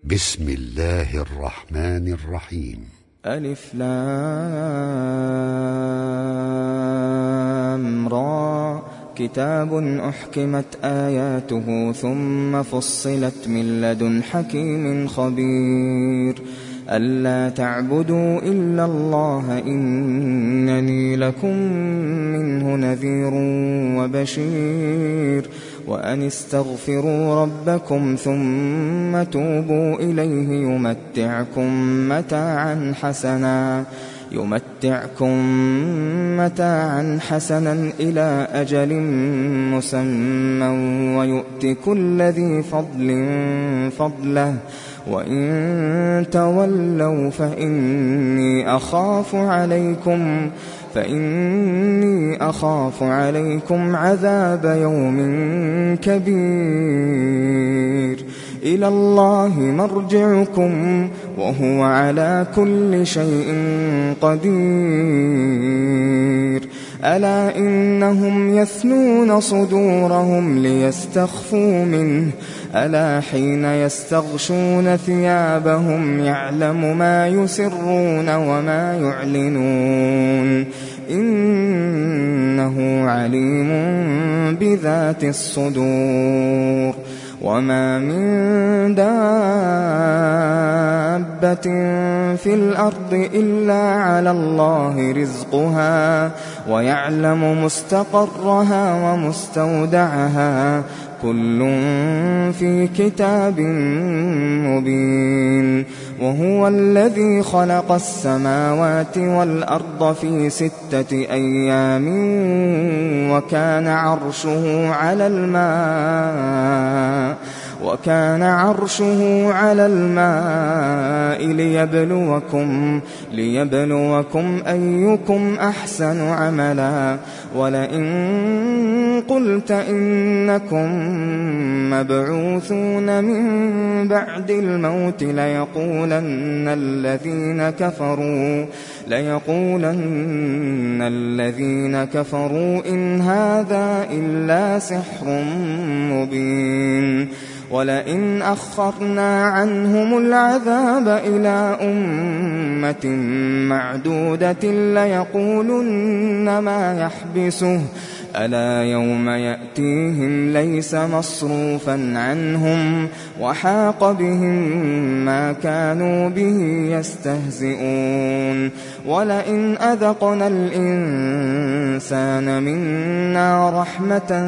بسم الله الرحمن الرحيم. ألف لام را كتاب أحكمت آياته ثم فصلت من لدن حكيم خبير ألا تعبدوا إلا الله إنني لكم منه نذير وبشير وأن استغفروا ربكم ثم توبوا إليه يمتعكم متاعا حسنا إلى أجل مسمى ويؤت كل ذي فضل فضله وإن تولوا فإني أخاف عليكم عذاب يوم كبير إلى الله مرجعكم وهو على كل شيء قدير ألا إنهم يثنون صدورهم ليستخفوا منه ألا حين يستغشون ثيابهم يعلم ما يسرون وما يعلنون إنه عليم بذات الصدور وما من دابة في الأرض إلا على الله رزقها ويعلم مستقرها ومستودعها كل في كتاب مبين وهو الذي خلق السماوات والأرض في 6 أيام وكان عرشه على الماء ليبلوكم أيكم أحسن عملا ولئن قلت إنكم مبعوثون من بعد الموت ليقولن الذين كفروا إن هذا إلا سحر مبين ولئن أخرنا عنهم العذاب إلى أمة معدودة ليقولن ما يحبسه ألا يوم يأتيهم ليس مصروفا عنهم وحاق بهم ما كانوا به يستهزئون ولئن أذقنا الإنسان منا رحمة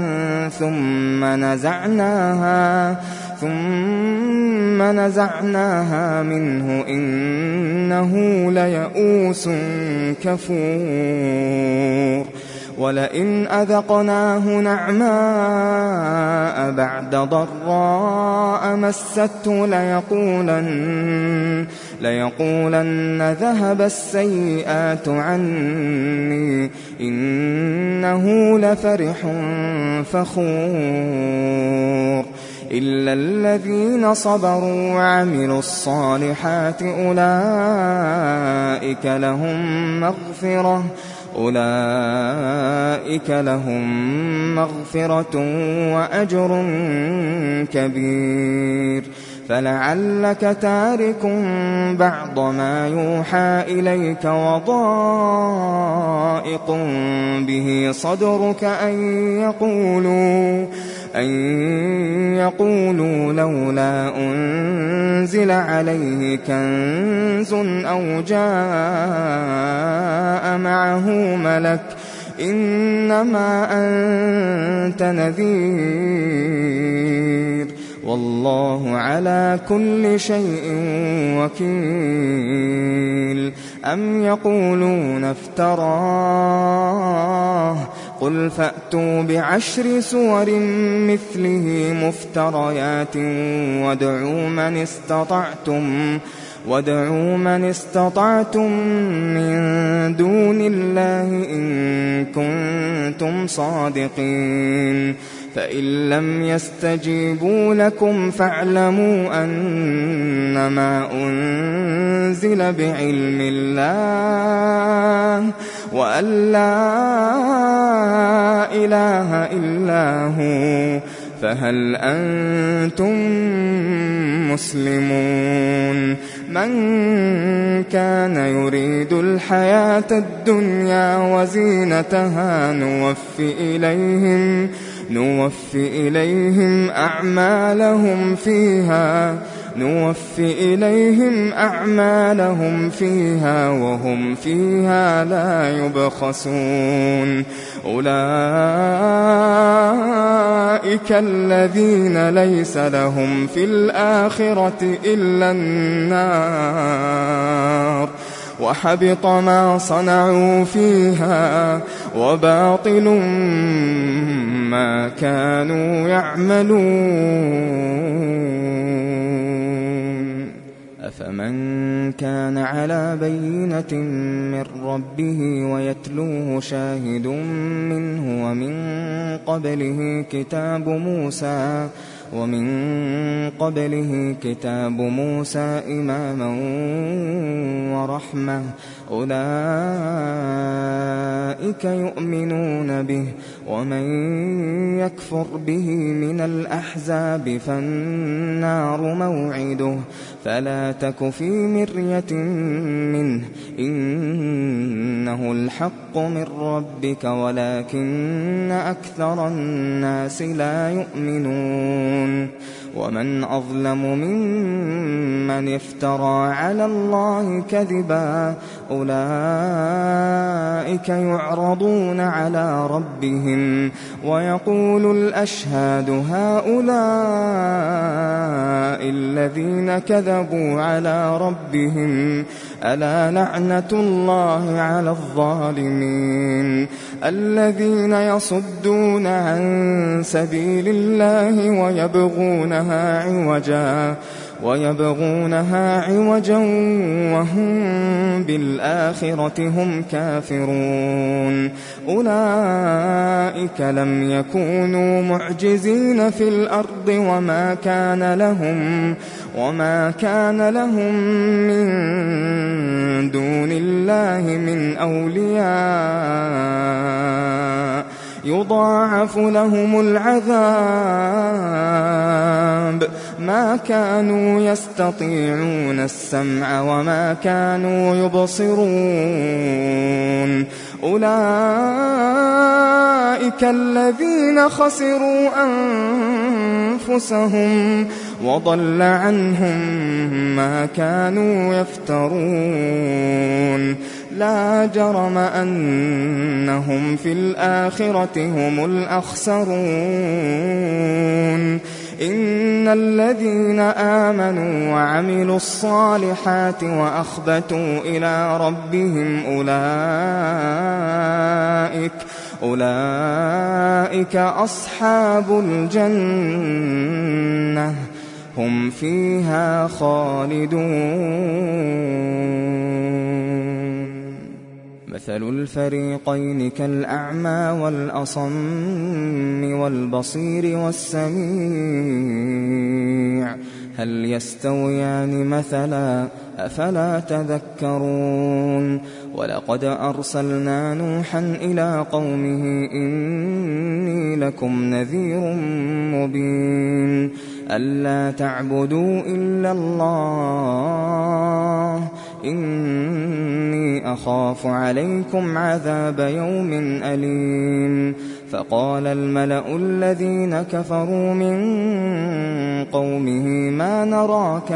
ثم نزعناها منه إنه ليئوس كفور ولئن أذقناه نعماء بعد ضراء مسته ليقولن ذهب السيئات عني إنه لفرح فخور إلا الذين صبروا وعملوا الصالحات أولئك لهم مغفرة وأجر كبير فلعلك تارك بعض ما يوحى إليك وضائق به صدرك أن يقولوا لولا أنزل عليه كنز أو جاء معه ملك إنما أنت نذير والله على كل شيء وكيل أم يقولون افتراه قل فأتوا ب10 سور مثله مفتريات وادعوا من استطعتم من دون الله إن كنتم صادقين فإن لم يستجيبوا لكم فاعلموا أنما أنزل بعلم الله وأن لا إله إلا هو فهل أنتم مسلمون من كان يريد الحياة الدنيا وزينتها نوفي إليهم أعمالهم فيها وهم فيها لا يبخسون أولئك الذين ليس لهم في الآخرة إلا النار وحبط ما صنعوا فيها وباطل ما كانوا يعملون أفمن كان على بينة من ربه ويتلوه شاهد منه ومن قبله كتاب موسى إماما ورحمة أولئك يؤمنون به ومن يكفر به من الأحزاب فالنار موعده فلا تك في مرية منه إنه الحق من ربك ولكن أكثر الناس لا يؤمنون ومن أظلم ممن افترى على الله كذبا أولئك يعرضون على ربهم ويقول الأشهاد هؤلاء الذين كذبوا على ربهم ألا لعنة الله على الظالمين الذين يصدون عن سبيل الله ويبغونها عوجا وهم بالآخرة هم كافرون أولئك لم يكونوا معجزين في الأرض وما كان لهم من دون الله من أولياء يضاعف لهم العذاب ما كانوا يستطيعون السمع وما كانوا يبصرون أولئك الذين خسروا أنفسهم وضل عنهم ما كانوا يفترون لا جرم أنهم في الآخرة هم الأخسرون إن الذين آمنوا وعملوا الصالحات وأخبتوا إلى ربهم أولئك أصحاب الجنة هم فيها خالدون مثل الفريقين كالأعمى والأصم والبصير والسميع هل يستويان مثلا أفلا تذكرون ولقد أرسلنا نوحا إلى قومه إني لكم نذير مبين ألا تعبدوا إلا الله إني أخاف عليكم عذاب يوم أليم فقال الملأ الذين كفروا من قومه ما نراك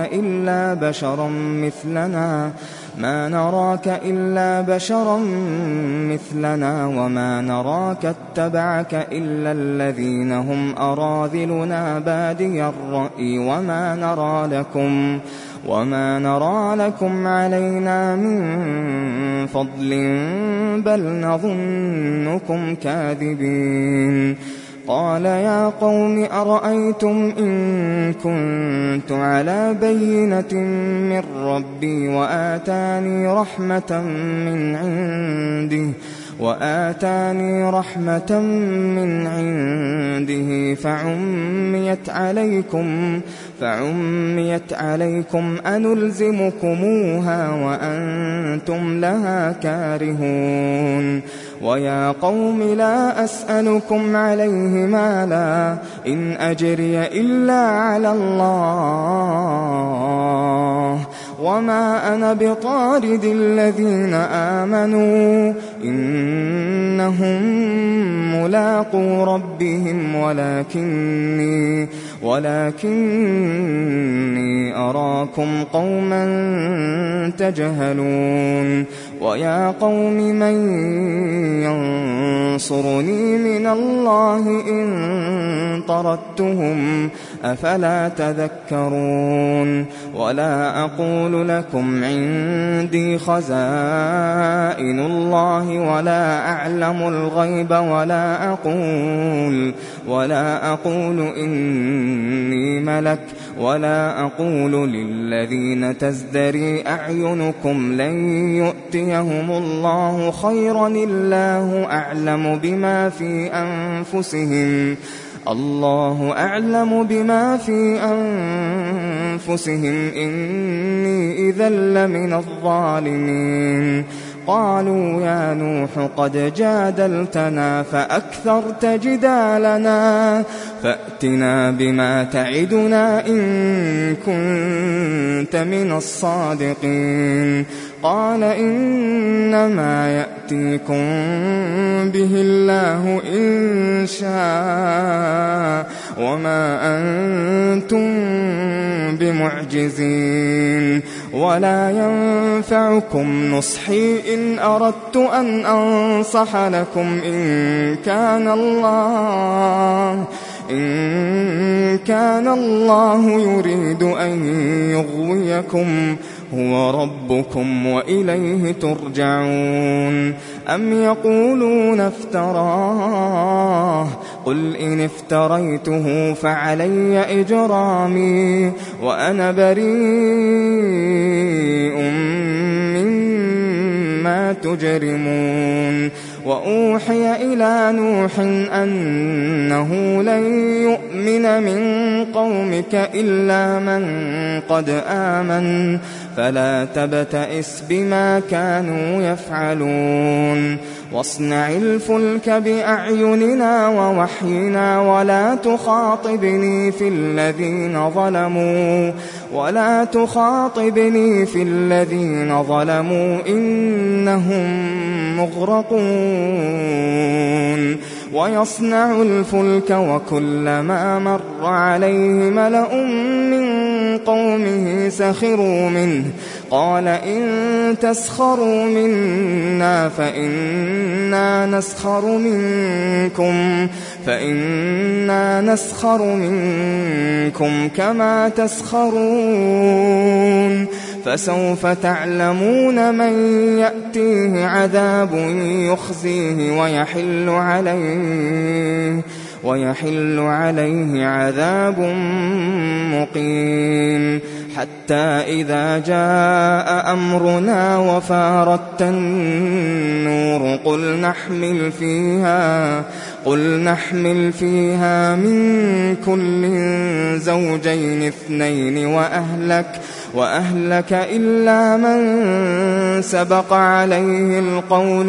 إلا بشرا مثلنا وما نراك اتبعك إلا الذين هم أراذلنا بادي الرأي وما نرى لكم علينا من فضل بل نظنكم كاذبين قال يا قوم أرأيتم إن كنت على بينة من ربي وآتاني رحمة من عنده فعميت عليكم أنلزمكموها وأنتم لها كارهون ويا قوم لا أسألكم عليه مالا إن أجري إلا على الله وما أنا بطارد الذين آمنوا إنهم ملاقو ربهم ولكني أراكم قوما تجهلون ويا قوم من ينصرني من الله إن طردتهم أفلا تذكرون ولا أقول لكم عندي خزائن الله ولا أعلم الغيب ولا أقول إني ملك ولا أقول للذين تزدري أعينكم لن يؤتيهم الله خيرا الله أعلم بما في أنفسهم إني إذا لمن الظالمين قالوا يا نوح قد جادلتنا فأكثرت جدالنا فأتنا بما تعدنا إن كنت من الصادقين قال إنما يأتيكم به الله إن شاء وما أنتم بمعجزين ولا ينفعكم نصحي إن أردت أن أنصح لكم إن كان الله يريد أن يغويكم هو ربكم وإليه ترجعون أم يقولون افتراه قل إن افتريته فعلي إجرامي وأنا بريء مما تجرمون وأوحي إلى نوح أنه لن يؤمن من قومك إلا من قد آمن فلا تبتئس بما كانوا يفعلون واصنع الفلك بأعيننا ووحينا ولا تخاطبني في الذين ظلموا إنهم مغرقون ويصنع الفلك وكلما مر عليه ملأ من قومه سخروا منه قال إن تسخروا منا فإنا نسخر منكم كما تسخرون فسوف تعلمون من يأتيه عذاب يخزيه ويحل عليه عذاب مقيم حتى إذا جاء أمرنا وفارت النور قل نحمل فيها من كل زوجين اثنين وأهلك إلا من سبق عليه القول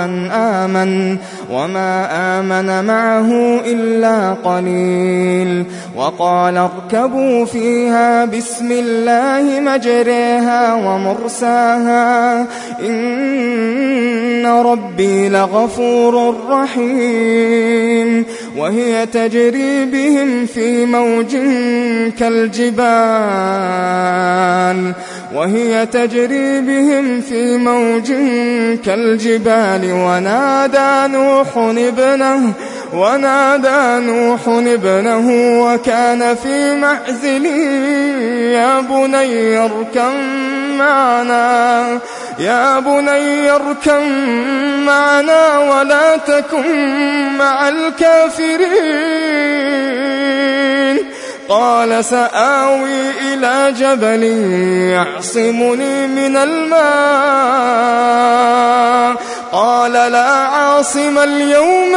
وما آمن معه إلا قليل وقال اركبوا فيها بسم الله مجريها ومرساها إن ربي لغفور رحيم وهي تجري بهم في موج كالجبال ونادى نوح ابنه وكان في معزل يا بني اركب معنا ولا تكن مع الكافرين قال سآوي إلى جبل يعصمني من الماء قال لا عاصم اليوم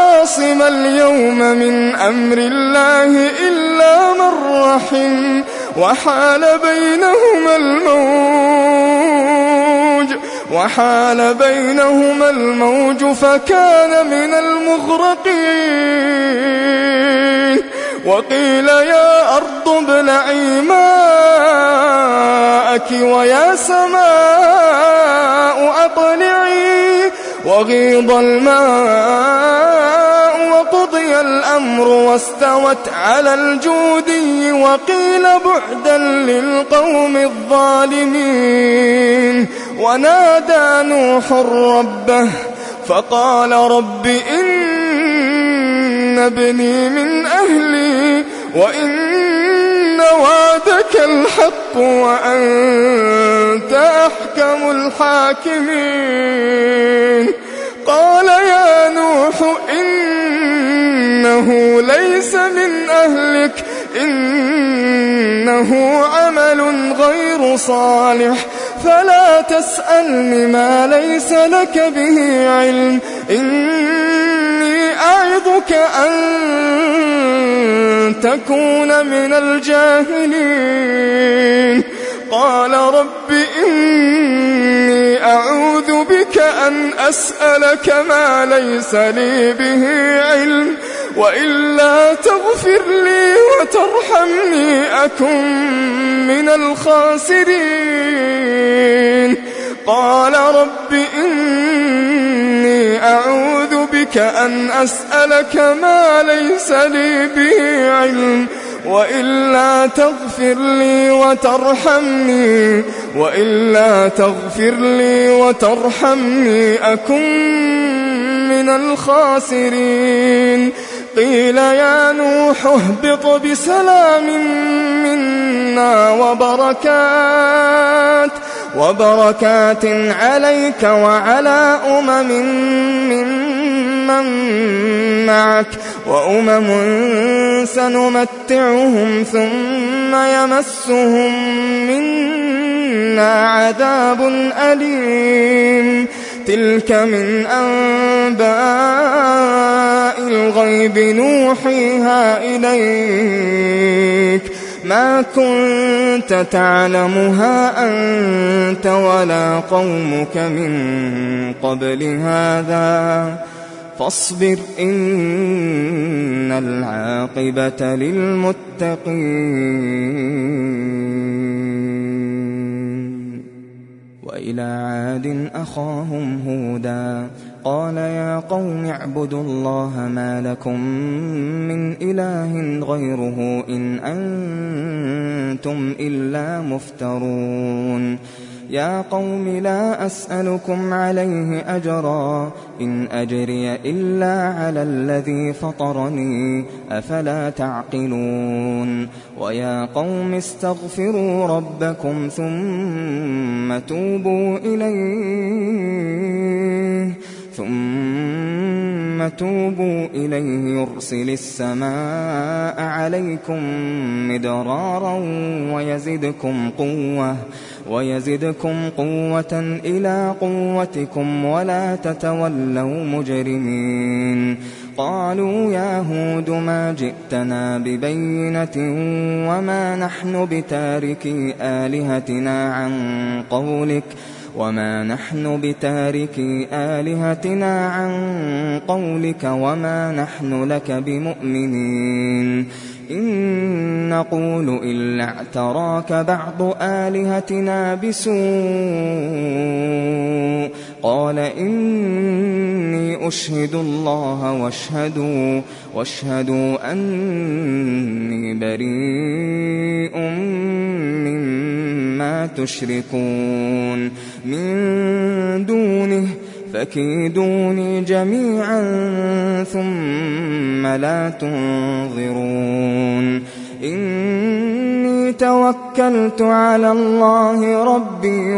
من أمر الله إلا من رحم وحال بينهما الموج فكان من المغرقين وقيل يا أرض ابلعي ماءك ويا سماء أقلعي وغيض الماء وقضي الأمر واستوت على الجودي وقيل بعدا للقوم الظالمين ونادى نوح ربه فقال رب إن ابني من أهلي وإن وعدك الحق وأنت أحكم الحاكمين قال يا نوح إنه ليس من أهلك إنه عمل غير صالح فلا تسألني ما ليس لك به علم إني أعظك أن تكون من الجاهلين قال رب إني أعوذ بك أن أسألك ما ليس لي به علم وإلا تغفر لي وترحمني أكن من الخاسرين قال رب إني أعوذ بك أن أسألك ما ليس لي به علم وإلا تغفر لي وترحمني أكن من الخاسرين قيل يا نوح اهبط بسلام منا وبركات عليك وعلى ممن معك وأمم سنمتعهم ثم يمسهم منا عذاب أليم تلك من أنباء الغيب نوحيها إليك ما كنت تعلمها أنت ولا قومك من قبل هذا فاصبر إن العاقبة للمتقين وإلى عاد أخاهم هودا قال يا قوم اعبدوا الله ما لكم من إله غيره إن أنتم إلا مفترون يا قوم لا أسألكم عليه أجرا إن أجري إلا على الذي فطرني أفلا تعقلون ويا قوم استغفروا ربكم ثم توبوا إليه يرسل السماء عليكم مدرارا ويزدكم قوة إلى قوتكم ولا تتولوا مجرمين قالوا يا هود ما جئتنا ببينة وما نحن بتاركي آلهتنا عن قولك وما نحن لك بمؤمنين إن نقول إلا اعتراك بعض آلهتنا بسوء قال إني أشهد الله واشهدوا أني بريء مما تشركون من دونه فكيدوني جميعا ثم لا تنظرون إني توكلت على الله ربي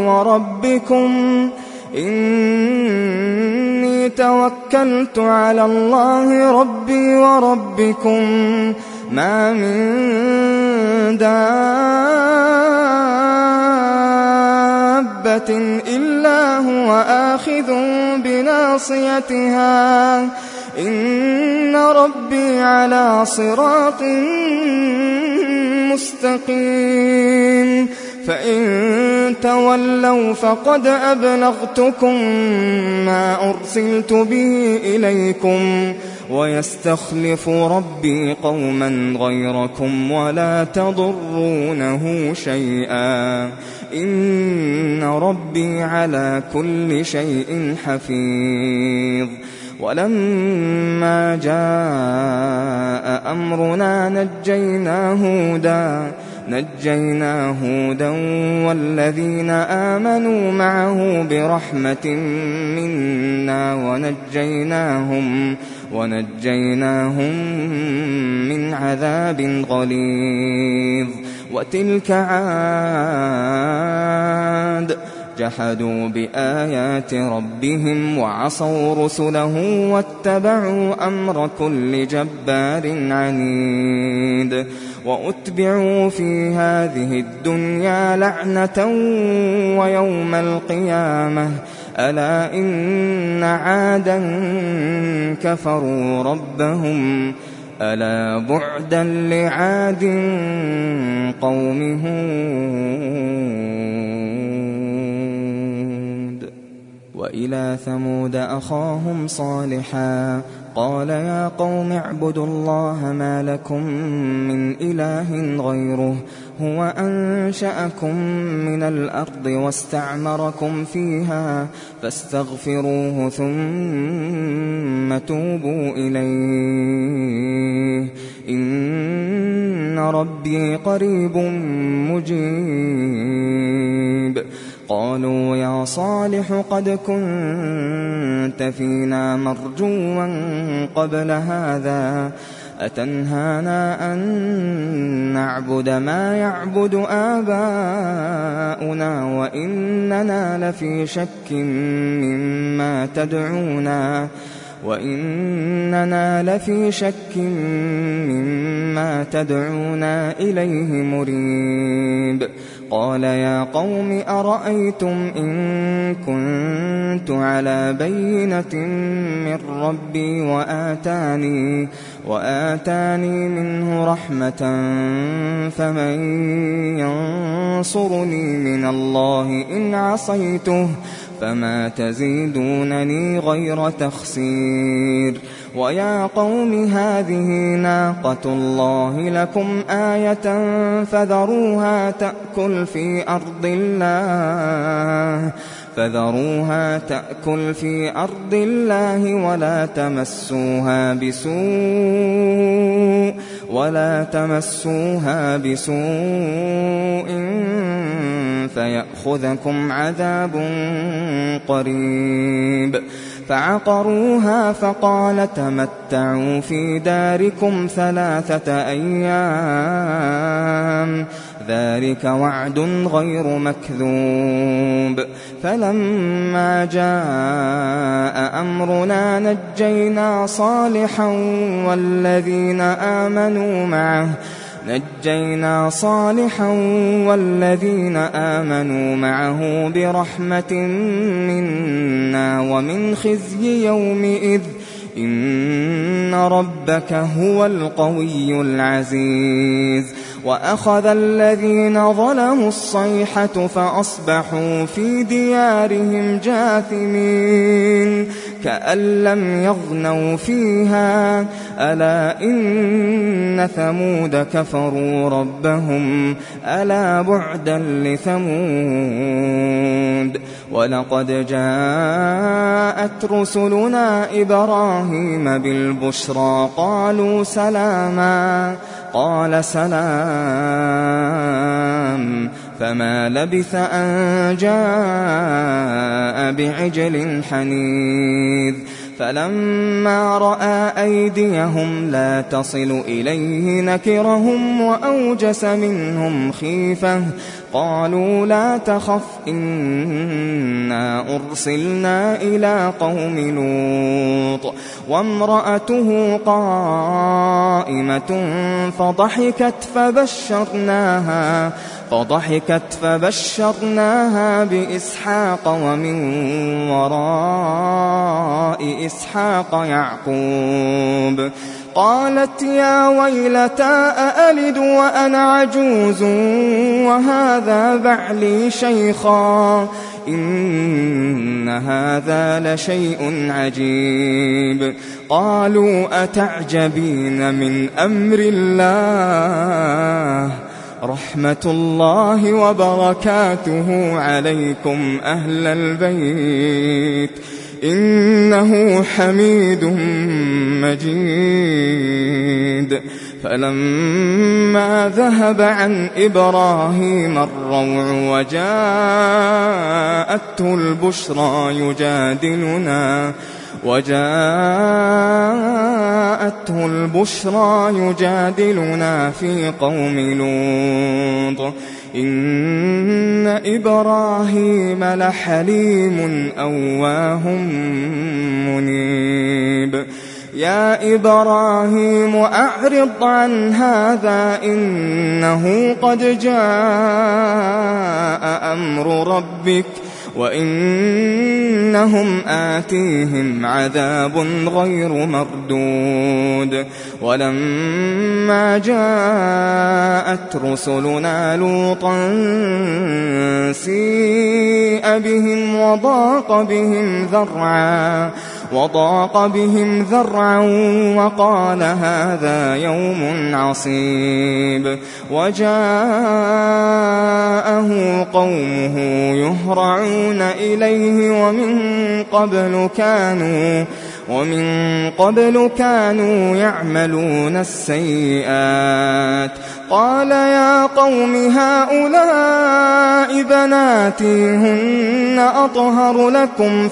وربكم ما من دابة إلا هو آخذ بناصيتها إن ربي على صراط مستقيم فإن تولوا فقد أبلغتكم ما أرسلت به إليكم ويستخلف ربي قوما غيركم ولا تضرونه شيئا إن ربي على كل شيء حفيظ. ولما جاء أمرنا نجينا هودا والذين آمنوا معه برحمة منا ونجيناهم من عذاب غليظ. وتلك عاد جحدوا بآيات ربهم وعصوا رسله واتبعوا أمر كل جبار عنيد. وأتبعوا في هذه الدنيا لعنة ويوم القيامة ألا إن عادا كفروا ربهم ألا بعدا لعاد قوم هود. وإلى ثمود أخاهم صالحا قال يا قوم اعبدوا الله ما لكم من إله غيره هو أنشأكم من الأرض واستعمركم فيها فاستغفروه ثم توبوا إليه إن ربي قريب مجيب. قالوا يا صالح قد كنت فينا مرجوا قبل هذا أتنهانا أن نعبد ما يعبد آباؤنا وإننا لفي شك مما تدعونا إليه مريب. قال يا قوم أرأيتم إن كنت على بينة من ربي وآتاني منه رحمة فمن ينصرني من الله إن عصيته فما تزيدونني غير تخسير. ويا قوم هذه ناقة الله لكم آية فذروها تأكل في أرض الله ولا تمسوها بسوء فيأخذكم عذاب قريب. فعقروها فقال تمتعوا في داركم 3 أيام ذلك وعد غير مكذوب. فلما جاء أمرنا نجينا صالحا والذين آمنوا معه برحمة منا ومن خزي يومئذ إن ربك هو القوي العزيز. وأخذ الذين ظلموا الصيحة فأصبحوا في ديارهم جاثمين كأن لم يغنوا فيها ألا إن ثمود كفروا ربهم ألا بعدا لثمود. ولقد جاءت رسلنا إبراهيم بالبشرى قالوا سلاما قال سلام فما لبث أن جاء بعجل حنيذ. فلما رأى أيديهم لا تصل إليه نكرهم وأوجس منهم خيفة قالوا لا تخف إنا أرسلنا إلى قوم لوط وامرأته قائمة فضحكت فبشرناها بإسحاق ومن وراء إسحاق يعقوب قالت يا ويلتى أألد وأنا عجوز وهذا بعلي شيخا إن هذا لشيء عجيب قالوا أتعجبين من أمر الله رحمة الله وبركاته عليكم أهل البيت إنه حميد مجيد فلما ذهب عن إبراهيم الروع وجاءته البشرى يجادلنا في قوم لوط إن إبراهيم لحليم أواه منيب يا إبراهيم أعرض عن هذا إنه قد جاء أمر ربك وإنهم آتيهم عذاب غير مردود ولما جاءت رسلنا لوطا سيء بهم وضاق بهم ذرعا وقال هذا يوم عصيب وجاءه قومه يهرعون إليه ومن قبل كانوا يعملون السيئات قال يا قوم هؤلاء بناتي هن أطهر لكم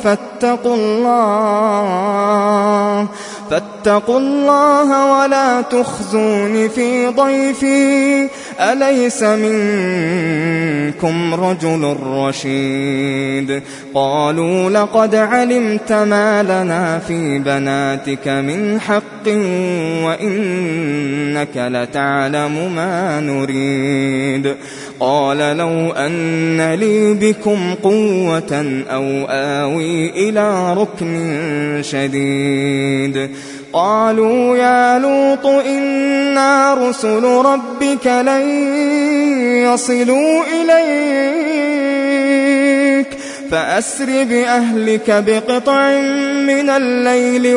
فاتقوا الله ولا تخزوني في ضيفي أليس منكم رجل رشيد قالوا لقد علمت ما لنا في بناتك من حق وإنك لتعلم ما نريد قال لو أن لي بكم قوة أو آوي إلى ركن شديد قالوا يا لوط إنا رسل ربك لن يصلوا إليك فأسر بأهلك بقطع من الليل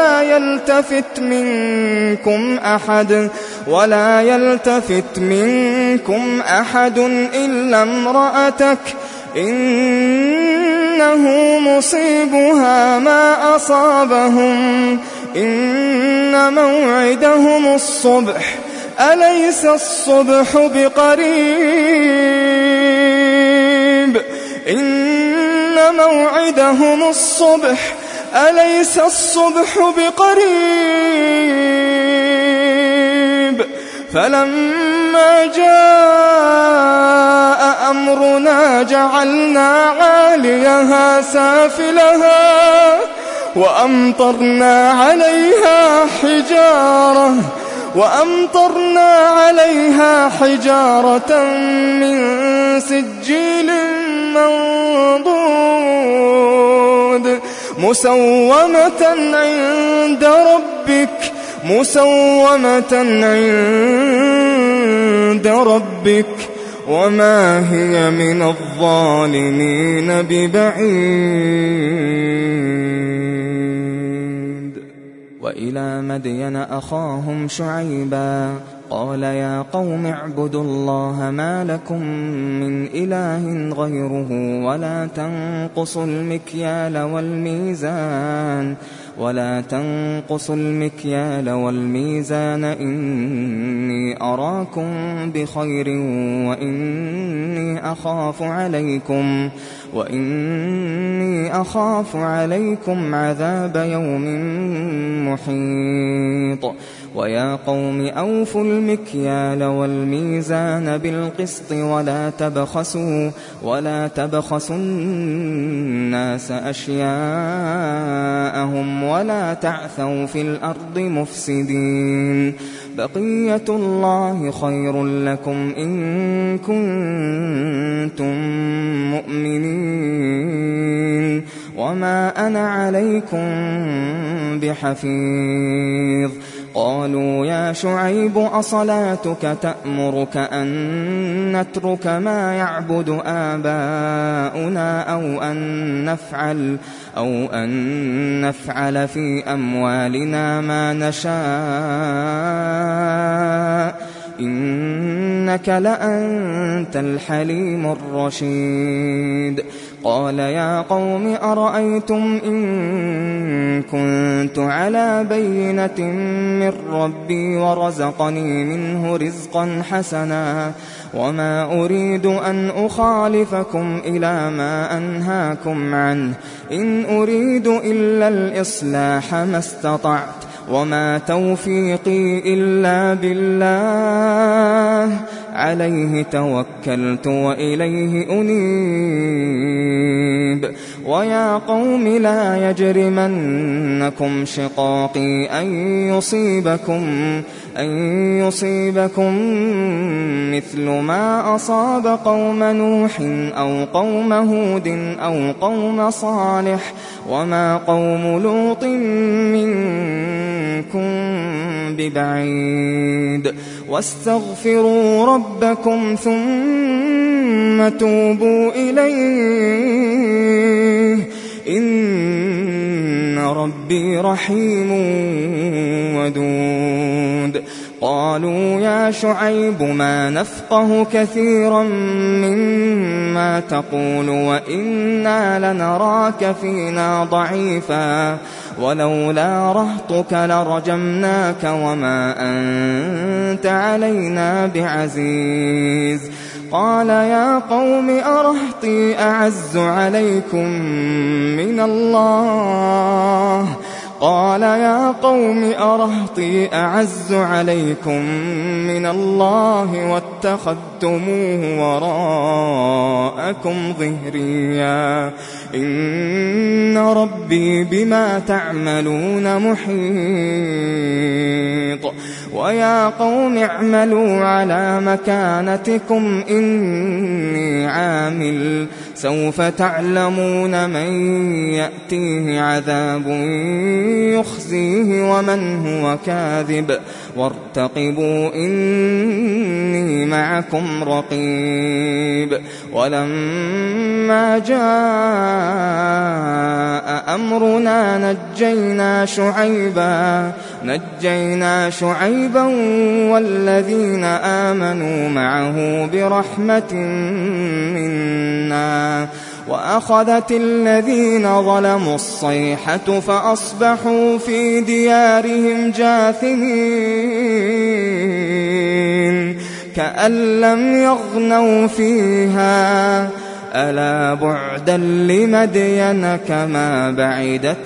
ولا يلتفت منكم أحد إلا امرأتك إنه مصيبها ما أصابهم إن موعدهم الصبح أليس الصبح بقريب إن موعدهم الصبح أليس الصبح بقريب فلما جاء أمرنا جعلنا عاليها سافلها وأمطرنا عليها حجارة من سجيل منضود مسومة عند ربك وما هي من الظالمين ببعيد وإلى مدين أخاهم شعيبا قال يا قوم اعبدوا الله ما لكم من إله غيره ولا تنقصوا المكيال والميزان إني أراكم بخير وإني أخاف عليكم عذاب يوم محيط ويا قوم أوفوا المكيال والميزان بالقسط ولا تبخسوا الناس أشياءهم ولا تعثوا في الأرض مفسدين. بقية الله خير لكم إن كنتم مؤمنين وما أنا عليكم بحفيظ. قالوا يا شعيب أصلاتك تأمرك أن نترك ما يعبد آباؤنا أو أن نفعل في أموالنا ما نشاء إنك لأنت الحليم الرشيد. قال يا قوم أرأيتم إن كنت على بينة من ربي ورزقني منه رزقا حسنا وما أريد أن أخالفكم إلى ما أنهاكم عنه إن أريد إلا الإصلاح ما استطعت وما توفيقي إلا بالله عليه توكلت وإليه أنيب. ويا قوم لا يجرمنكم شقاقي أن يصيبكم مثل ما أصاب قوم نوح أو قوم هود أو قوم صالح وما قوم لوط منكم ببعيد. واستغفروا ربكم ثم توبوا إليه إن ربي رحيم ودود. قالوا يا شعيب ما نفقه كثيرا مما تقول وإنا لنراك فينا ضعيفا ولولا رهطك لرجمناك وما أنت علينا بعزيز. قال يا قوم أرهطي أعز عليكم من الله واتخذتموه وراءكم ظهريا إن ربي بما تعملون محيط. ويا قوم اعملوا على مكانتكم إني عامل سوف تعلمون من يأتيه عذاب يخزيه ومن هو كاذب وارتقبوا إني معكم رقيب. ولما جاء أمرنا نجينا شعيبا والذين آمنوا معه برحمة منا وأخذت الذين ظلموا الصيحة فأصبحوا في ديارهم جاثمين كأن لم يغنوا فيها ألا بعدا لمدين كما بعدت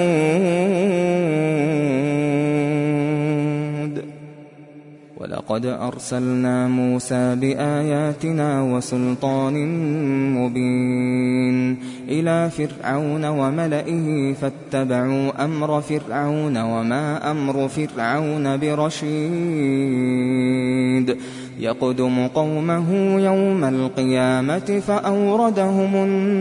ثمود. ولقد أرسلنا موسى بآياتنا وسلطان مبين إلى فرعون وملئه فاتبعوا أمر فرعون وما أمر فرعون برشيد. يقدم قومه يوم القيامة فأوردهم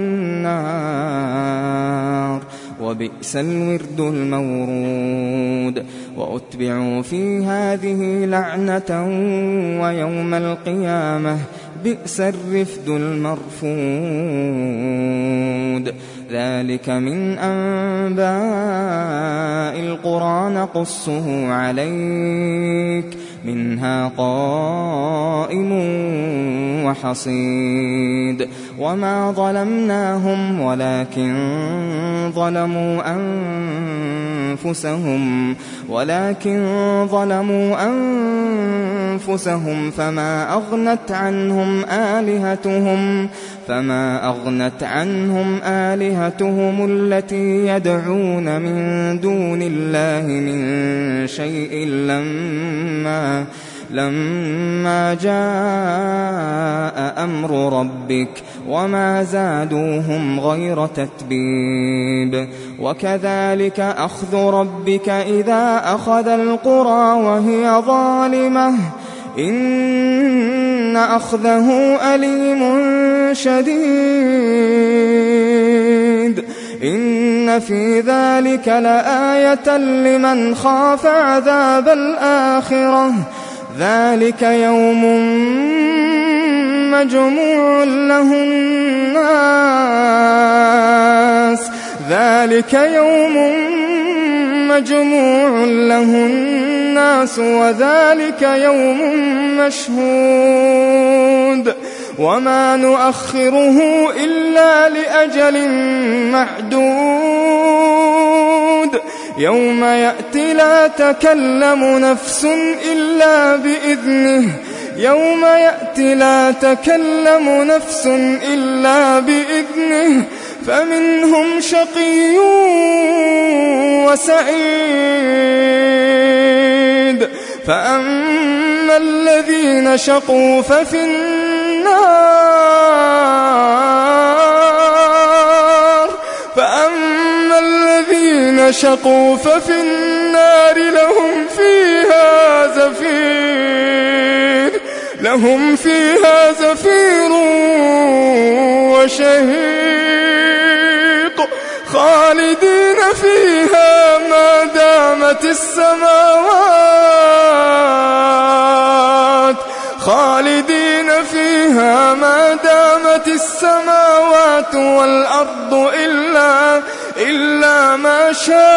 النار وبئس الورد المورود. وأتبعوا في هذه لعنة ويوم القيامة بئس الرفد المرفود. ذلك من أنباء القرى نقصه عليك منها قائم وحصيد. وما ظلمناهم ولكن ظلموا أنفسهم فما أغنت عنهم آلهتهم التي يدعون من دون الله من شيء لما جاء أمر ربك وما زادوهم غير تتبيب وكذلك أخذ ربك إذا أخذ القرى وهي ظالمة إن أخذه أليم شديد إن في ذلك لآية لمن خاف عذاب الآخرة ذلك يوم مجموع له الناس وذلك يوم مشهود وما نؤخره إلا لأجل معدود يوم يأتي لا تكلم نفس إلا بإذنه فمنهم شقي وسعيد فأما الذين شقوا ففي النار لهم فيها زفير وشهيق خالدين فيها ما دامت السماوات والأرض إلا ما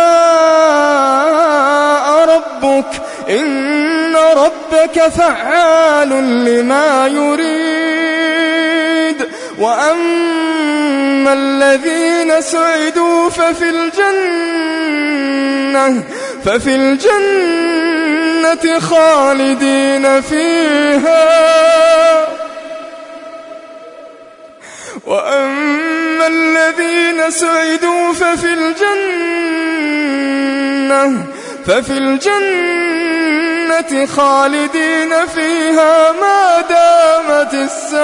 شاء ربك إن ربك فعال لما يريد وأما الذين سعدوا ففي الجنة خالدين فيها وأما الذين سعدوا ففي الجنة خالدين فيها ما دامت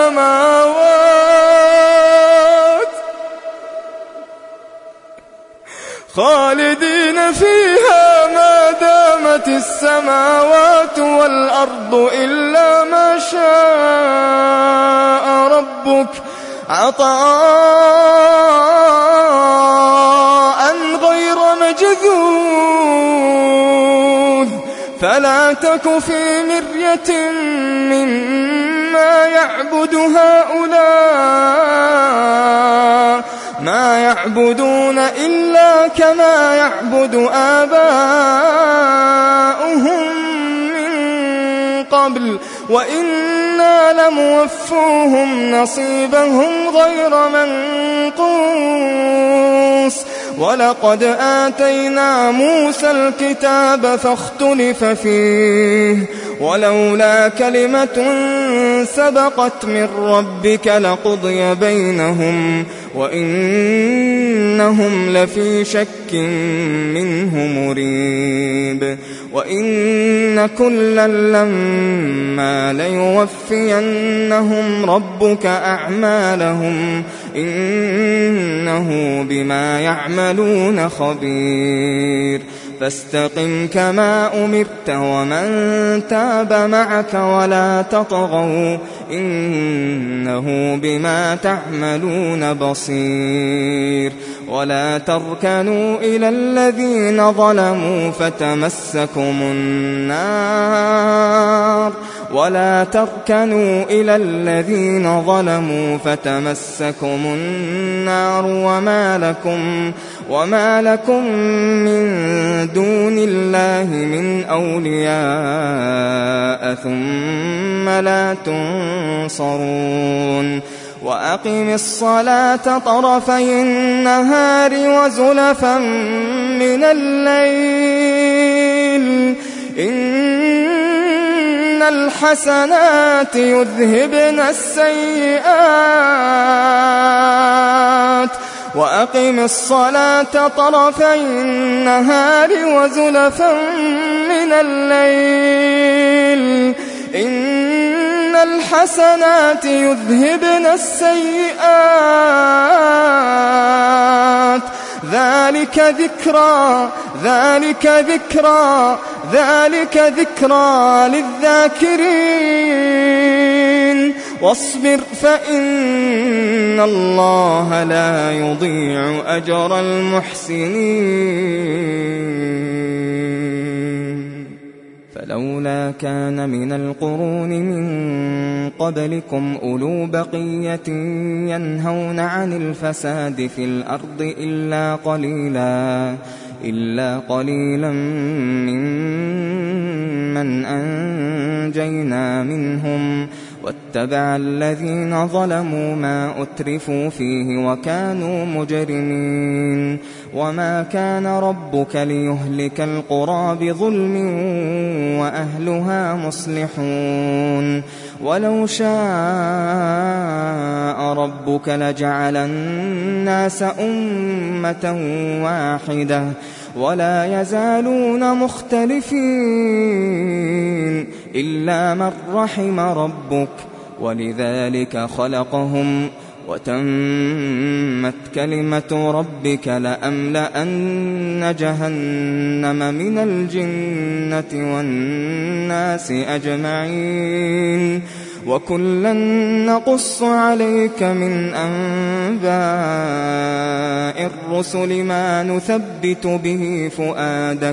السماوات والأرض إلا ما شاء ربك عطاء غير مجذوذ فلا تك في مرية مما يعبد هؤلاء ما يعبدون إلا كما يعبد آباؤهم من قبل وإنا لموفوهم نصيبهم غير منقوص ولقد آتينا موسى الكتاب فاختلف فيه ولولا كلمة سبقت من ربك لقضي بينهم وإنهم لفي شك منه مريب وإن كلا لما ليوفينهم ربك أعمالهم إنه بما يعملون خبير فاستقم كما أمرت ومن تاب معك ولا تطغوا إنه بما تعملون بصير ولا تركنوا إلى الذين ظلموا فتمسكم النار وما لكم من دون الله من أولياء ثم لا تنصرون وأقم الصلاة طرفي النهار وزلفا من الليل إن الحسنات يذهبن السيئات وأقم الصلاة طرفي النهار وزلفا من الليل إن الحسنات يذهبن السيئات ذلك ذكرى للذاكرين واصبر فإن الله لا يضيع أجر المحسنين فلولا كان من القرون من قبلكم أولو بقية ينهون عن الفساد في الأرض إلا قليلا ممن أنجينا منهم واتبع الذين ظلموا ما أترفوا فيه وكانوا مجرمين وما كان ربك ليهلك القرى بظلم وأهلها مصلحون ولو شاء ربك لجعل الناس أمة واحدة ولا يزالون مختلفين إلا من رحم ربك ولذلك خلقهم وتمت كلمة ربك لأملأن جهنم من الجنة والناس أجمعين وكلا نقص عليك من أنباء الرسل ما نثبت به فؤادك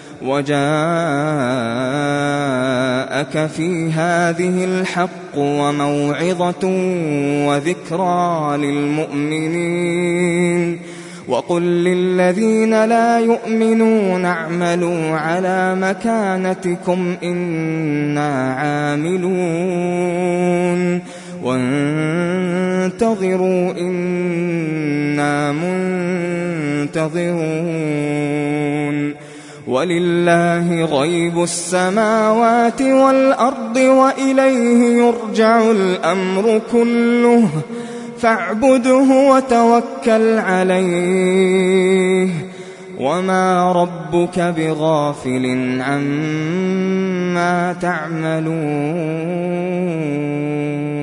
وجاءك في هذه الحق وموعظة وذكرى للمؤمنين وقل للذين لا يؤمنون اعملوا على مكانتكم إنا عاملون وانتظروا إنا منتظرون ولله غيب السماوات والأرض وإليه يرجع الأمر كله فاعبده وتوكل عليه وما ربك بغافل عما تعملون